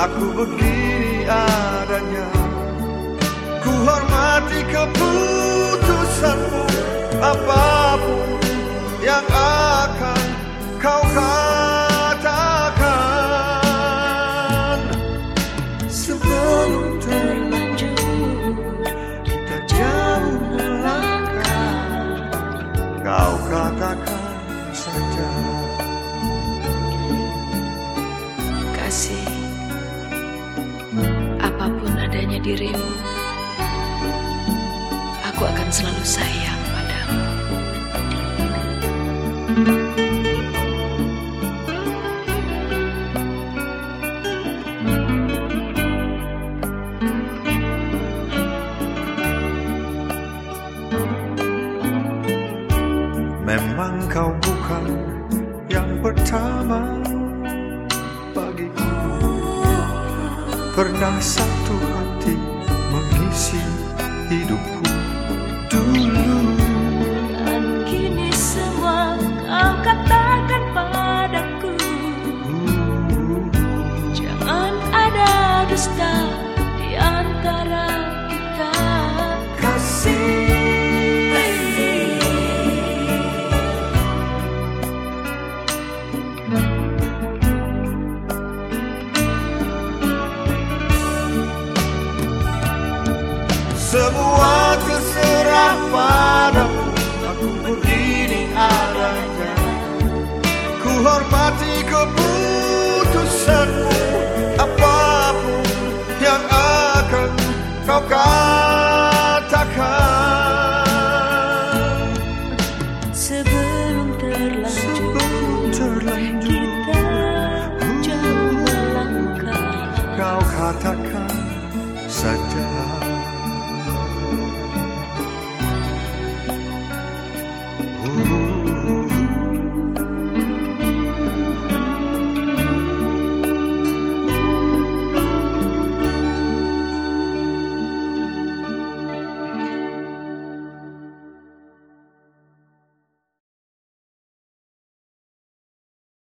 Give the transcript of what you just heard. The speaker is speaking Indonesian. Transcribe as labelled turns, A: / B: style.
A: aku begini adanya. Ku hormati keputusanmu, apapun yang akan kau katakan. Sebelum terlanjur kita jauh melangkah, kau katakan saja.
B: Kasih, apapun adanya dirimu, aku akan selalu sayang padamu.
A: Memang kau bukan yang pertama bagiku. Pernah satu hati mengisi hidupku dulu.
C: Dan kini semua kau katakan padaku. Jangan ada dusta di antara kita.
A: Kasih, semua terserah padamu, aku begini adanya. Ku hormati keputusanmu, apapun yang akan kau katakan.
C: Sebelum terlanjur kita jauh melangkah,
A: kau katakan saja.